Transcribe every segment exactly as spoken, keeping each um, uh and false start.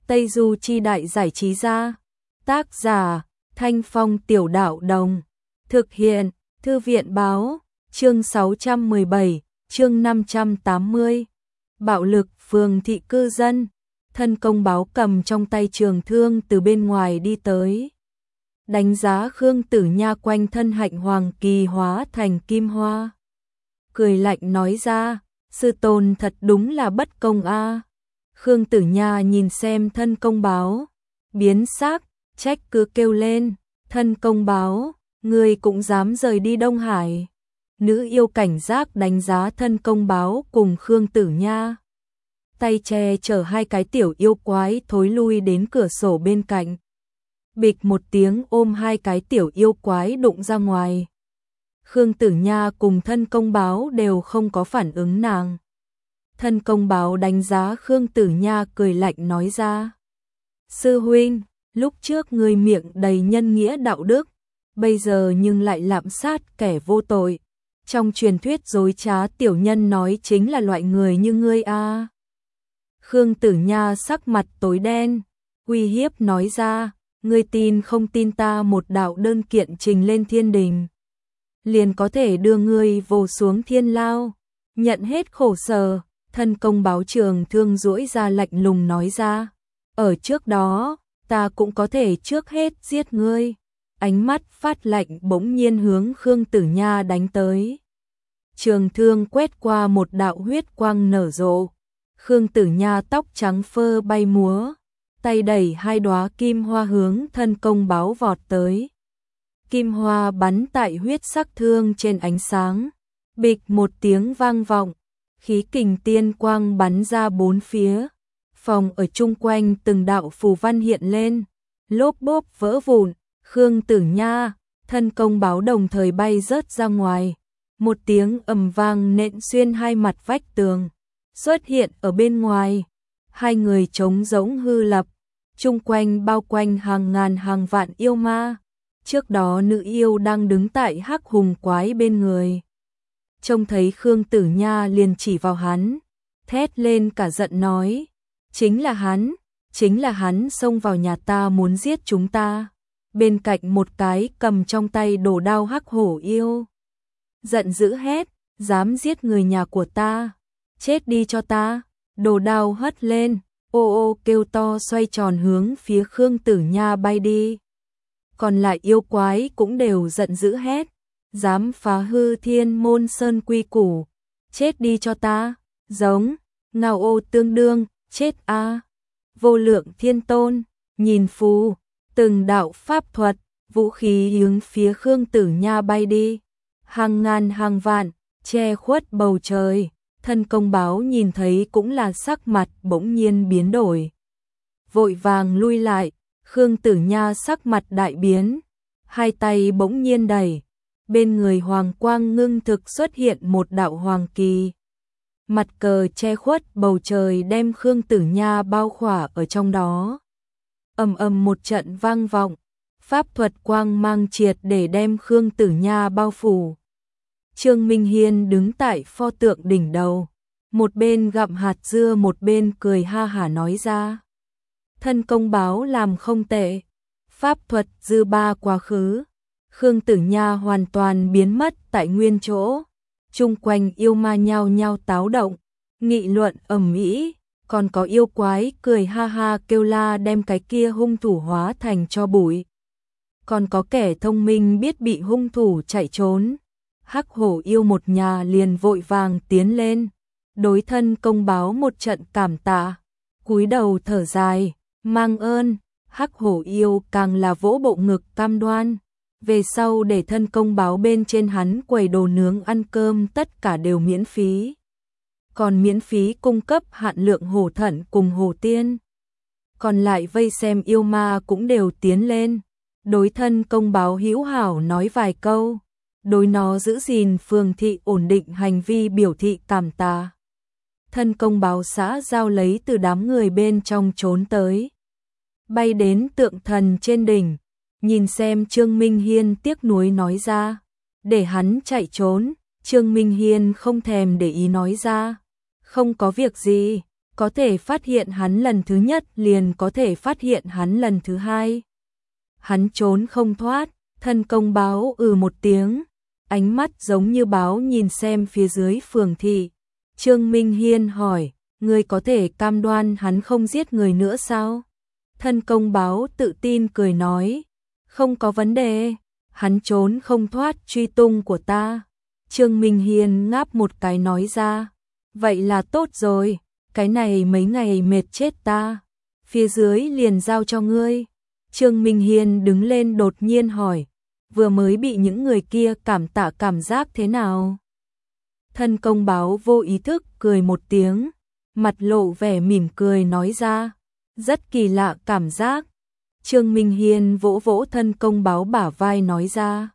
Tây Du Chi Đại Giải Trí Gia. Tác giả Thanh Phong Tiểu Đạo Đồng. Thực hiện Thư viện Báo. Chương sáu trăm mười bảy, chương năm trăm tám mươi. Bạo lực phường thị cư dân. Thân công báo cầm trong tay trường thương từ bên ngoài đi tới. Đánh giá Khương Tử Nha quanh thân hạnh hoàng kỳ hóa thành kim hoa. Cười lạnh nói ra, sư tôn thật đúng là bất công a. Khương Tử Nha nhìn xem thân công báo, biến sắc, trách cứ kêu lên, thân công báo, người cũng dám rời đi Đông Hải. Nữ yêu cảnh giác đánh giá thân công báo cùng Khương Tử Nha. Tay che chở hai cái tiểu yêu quái thối lui đến cửa sổ bên cạnh. Bịch một tiếng ôm hai cái tiểu yêu quái đụng ra ngoài. Khương Tử Nha cùng thân công báo đều không có phản ứng nàng. Thân công báo đánh giá Khương Tử Nha cười lạnh nói ra. Sư huynh, lúc trước người miệng đầy nhân nghĩa đạo đức, bây giờ nhưng lại lạm sát kẻ vô tội. Trong truyền thuyết dối trá tiểu nhân nói chính là loại người như ngươi a. Khương Tử Nha sắc mặt tối đen, uy hiếp nói ra, ngươi tin không tin ta một đạo đơn kiện trình lên thiên đình, liền có thể đưa ngươi vồ xuống thiên lao, nhận hết khổ sở. Thân công báo trường thương duỗi ra lạnh lùng nói ra, ở trước đó, ta cũng có thể trước hết giết ngươi. Ánh mắt phát lạnh bỗng nhiên hướng Khương Tử Nha đánh tới. Trường thương quét qua một đạo huyết quang nở rộ. Khương Tử Nha tóc trắng phơ bay múa, tay đẩy hai đóa kim hoa hướng thân công báo vọt tới. Kim hoa bắn tại huyết sắc thương trên ánh sáng, bịch một tiếng vang vọng, khí kình tiên quang bắn ra bốn phía. Phòng ở chung quanh từng đạo phù văn hiện lên, lốp bốp vỡ vụn. Khương Tử Nha, thân công báo đồng thời bay rớt ra ngoài. Một tiếng ầm vang nện xuyên hai mặt vách tường, xuất hiện ở bên ngoài. Hai người trống rỗng hư lập, chung quanh bao quanh hàng ngàn hàng vạn yêu ma. Trước đó nữ yêu đang đứng tại hắc hùng quái bên người. Trông thấy Khương Tử Nha liền chỉ vào hắn, thét lên cả giận nói, chính là hắn, chính là hắn xông vào nhà ta muốn giết chúng ta. Bên cạnh một cái cầm trong tay đồ đao hắc hổ yêu, giận dữ hét, dám giết người nhà của ta, chết đi cho ta. Đồ đao hất lên, ô ô kêu to xoay tròn hướng phía Khương Tử Nha bay đi. Còn lại yêu quái cũng đều giận dữ hét, dám phá hư thiên môn sơn quy củ, chết đi cho ta. Giống, ngao ô tương đương, chết a. Vô lượng thiên tôn, nhìn phù, từng đạo pháp thuật, vũ khí hướng phía Khương Tử Nha bay đi. Hàng ngàn hàng vạn, che khuất bầu trời. Thân công báo nhìn thấy cũng là sắc mặt bỗng nhiên biến đổi. Vội vàng lui lại, Khương Tử Nha sắc mặt đại biến, hai tay bỗng nhiên đẩy. Bên người hoàng quang ngưng thực xuất hiện một đạo hoàng kỳ. Mặt cờ che khuất bầu trời đem Khương Tử Nha bao khỏa ở trong đó. Ầm ầm một trận vang vọng, pháp thuật quang mang triệt để đem Khương Tử Nha bao phủ. Trương Minh Hiên đứng tại pho tượng đỉnh đầu, một bên gặm hạt dưa một bên cười ha hả nói ra. Thân công báo làm không tệ, pháp thuật dư ba quá khứ. Khương Tử Nha hoàn toàn biến mất tại nguyên chỗ. Chung quanh yêu ma nhao nhao táo động, nghị luận ầm ĩ, còn có yêu quái cười ha ha kêu la đem cái kia hung thủ hóa thành tro bụi. Còn có kẻ thông minh biết bị hung thủ chạy trốn. Hắc hổ yêu một nhà liền vội vàng tiến lên, đối thân công báo một trận cảm tạ, cúi đầu thở dài, mang ơn. Hắc hổ yêu càng là vỗ bộ ngực cam đoan, về sau để thân công báo bên trên hắn quầy đồ nướng ăn cơm tất cả đều miễn phí. Còn miễn phí cung cấp hạn lượng hổ thận cùng hổ tiên. Còn lại vây xem yêu ma cũng đều tiến lên, đối thân công báo hữu hảo nói vài câu, đối nó giữ gìn phường thị ổn định hành vi biểu thị cảm tạ. Thân công báo xã giao lấy từ đám người bên trong trốn tới, bay đến tượng thần trên đỉnh, nhìn xem Trương Minh Hiên tiếc nuối nói ra, để hắn chạy trốn. Trương Minh Hiên không thèm để ý nói ra, không có việc gì, có thể phát hiện hắn lần thứ nhất liền có thể phát hiện hắn lần thứ hai. Hắn trốn không thoát, thân công báo ừ một tiếng, ánh mắt giống như báo nhìn xem phía dưới phường thị. Trương Minh Hiên hỏi, ngươi có thể cam đoan hắn không giết người nữa sao? Thân công báo tự tin cười nói, không có vấn đề, hắn trốn không thoát truy tung của ta. Trương Minh Hiên ngáp một cái nói ra, vậy là tốt rồi, cái này mấy ngày mệt chết ta, phía dưới liền giao cho ngươi. Trương Minh Hiên đứng lên đột nhiên hỏi, vừa mới bị những người kia cảm tạ cảm giác thế nào? Thân công báo vô ý thức cười một tiếng, mặt lộ vẻ mỉm cười nói ra, rất kỳ lạ cảm giác. Trương Minh Hiên vỗ vỗ thân công báo bả vai nói ra,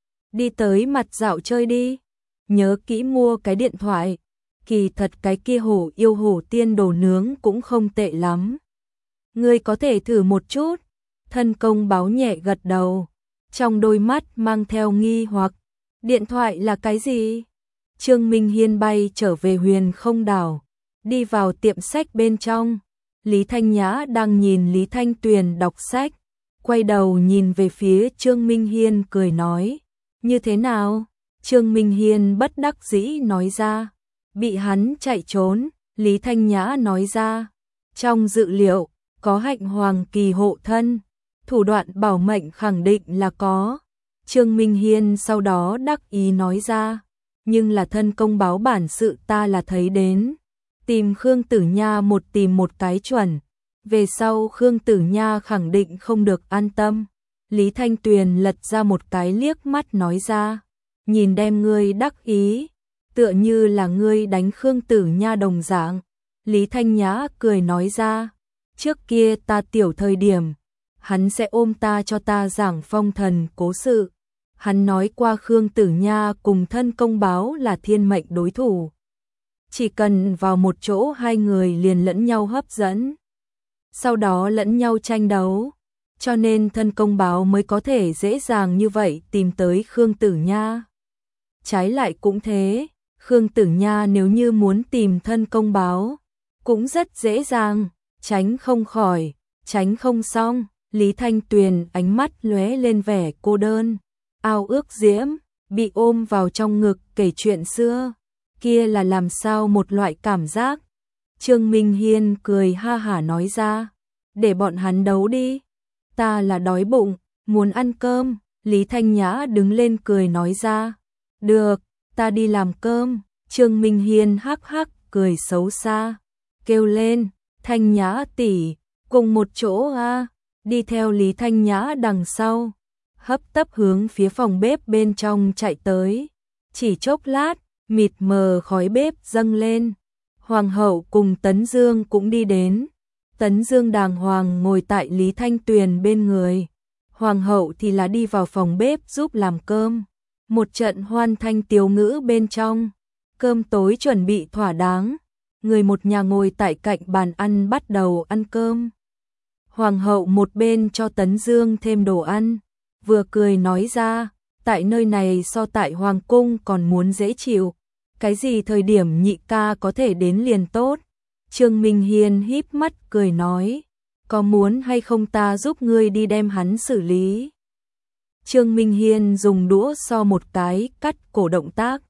đi tới mặt dạo chơi đi, nhớ kỹ mua cái điện thoại, kỳ thật cái kia hổ yêu hổ tiên đồ nướng cũng không tệ lắm. Ngươi có thể thử một chút. Thân công báo nhẹ gật đầu, trong đôi mắt mang theo nghi hoặc, điện thoại là cái gì? Trương Minh Hiên bay trở về Huyền Không Đảo, đi vào tiệm sách bên trong. Lý Thanh Nhã đang nhìn Lý Thanh Tuyền đọc sách, quay đầu nhìn về phía Trương Minh Hiên cười nói, như thế nào? Trương Minh Hiên bất đắc dĩ nói ra, bị hắn chạy trốn. Lý Thanh Nhã nói ra, trong dự liệu có hạnh hoàng kỳ hộ thân, thủ đoạn bảo mệnh khẳng định là có. Trương Minh Hiên sau đó đắc ý nói ra, nhưng là thân công báo bản sự ta là thấy đến. Tìm Khương Tử Nha một tìm một cái chuẩn, về sau Khương Tử Nha khẳng định không được an tâm. Lý Thanh Tuyền lật ra một cái liếc mắt nói ra, nhìn đem ngươi đắc ý, tựa như là ngươi đánh Khương Tử Nha đồng dạng. Lý Thanh Nhã cười nói ra, trước kia ta tiểu thời điểm, hắn sẽ ôm ta cho ta giảng phong thần cố sự. Hắn nói qua Khương Tử Nha cùng thân công báo là thiên mệnh đối thủ. Chỉ cần vào một chỗ hai người liền lẫn nhau hấp dẫn, sau đó lẫn nhau tranh đấu, cho nên thân công báo mới có thể dễ dàng như vậy tìm tới Khương Tử Nha. Trái lại cũng thế, Khương Tử Nha nếu như muốn tìm thân công báo, cũng rất dễ dàng, tránh không khỏi, tránh không xong. Lý Thanh Tuyền ánh mắt lóe lên vẻ cô đơn, ao ước diễm, bị ôm vào trong ngực kể chuyện xưa, kia là làm sao một loại cảm giác. Trương Minh Hiên cười ha hả nói ra, để bọn hắn đấu đi, ta là đói bụng, muốn ăn cơm. Lý Thanh Nhã đứng lên cười nói ra, được, ta đi làm cơm. Trương Minh Hiên hắc hắc cười xấu xa, kêu lên, Thanh Nhã tỷ, cùng một chỗ a. Đi theo Lý Thanh Nhã đằng sau, hấp tấp hướng phía phòng bếp bên trong chạy tới. Chỉ chốc lát, mịt mờ khói bếp dâng lên. Hoàng hậu cùng Tấn Dương cũng đi đến. Tấn Dương đàng hoàng ngồi tại Lý Thanh Tuyền bên người. Hoàng hậu thì là đi vào phòng bếp giúp làm cơm. Một trận hoan thanh tiếu ngữ bên trong. Cơm tối chuẩn bị thỏa đáng. Người một nhà ngồi tại cạnh bàn ăn bắt đầu ăn cơm. Hoàng hậu một bên cho Tấn Dương thêm đồ ăn, vừa cười nói ra, tại nơi này so tại Hoàng cung còn muốn dễ chịu, cái gì thời điểm nhị ca có thể đến liền tốt. Trương Minh Hiên híp mắt cười nói, có muốn hay không ta giúp ngươi đi đem hắn xử lý. Trương Minh Hiên dùng đũa so một cái cắt cổ động tác.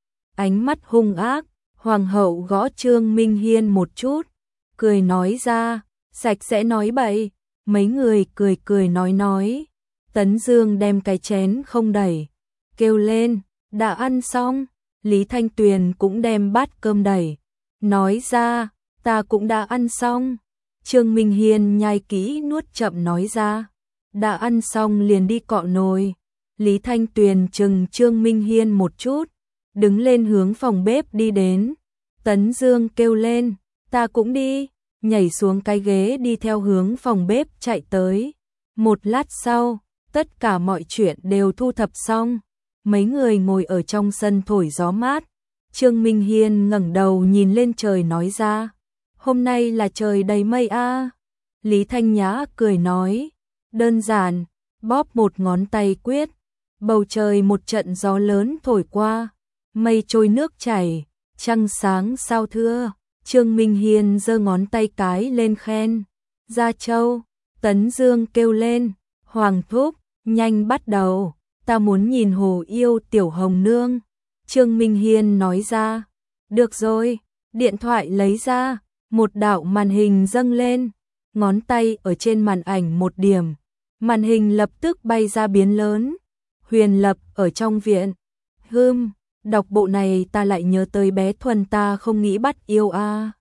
Ánh mắt hung ác, Hoàng hậu gõ Trương Minh Hiên một chút, cười nói ra, sạch sẽ nói bậy. Mấy người cười cười nói nói. Tấn Dương đem cái chén không đẩy, kêu lên, đã ăn xong. Lý Thanh Tuyền cũng đem bát cơm đẩy, nói ra, ta cũng đã ăn xong. Trương Minh Hiên nhai kỹ nuốt chậm nói ra, đã ăn xong liền đi cọ nồi. Lý Thanh Tuyền chừng Trương Minh Hiên một chút, đứng lên hướng phòng bếp đi đến. Tấn Dương kêu lên, ta cũng đi, nhảy xuống cái ghế đi theo hướng phòng bếp chạy tới. Một lát sau, tất cả mọi chuyện đều thu thập xong. Mấy người ngồi ở trong sân thổi gió mát. Trương Minh Hiên ngẩng đầu nhìn lên trời nói ra, hôm nay là trời đầy mây a. Lý Thanh Nhã cười nói, đơn giản, bóp một ngón tay quyết, bầu trời một trận gió lớn thổi qua, mây trôi nước chảy, trăng sáng sao thưa. Trương Minh Hiên giơ ngón tay cái lên khen. Gia Châu, Tấn Dương kêu lên, Hoàng thúc, nhanh bắt đầu, ta muốn nhìn hồ yêu tiểu hồng nương. Trương Minh Hiên nói ra, được rồi, điện thoại lấy ra, một đạo màn hình dâng lên, ngón tay ở trên màn ảnh một điểm, màn hình lập tức bay ra biến lớn. Huyền Lập ở trong viện. Hừm, đọc bộ này ta lại nhớ tới bé Thuần ta không nghĩ bắt yêu a. À.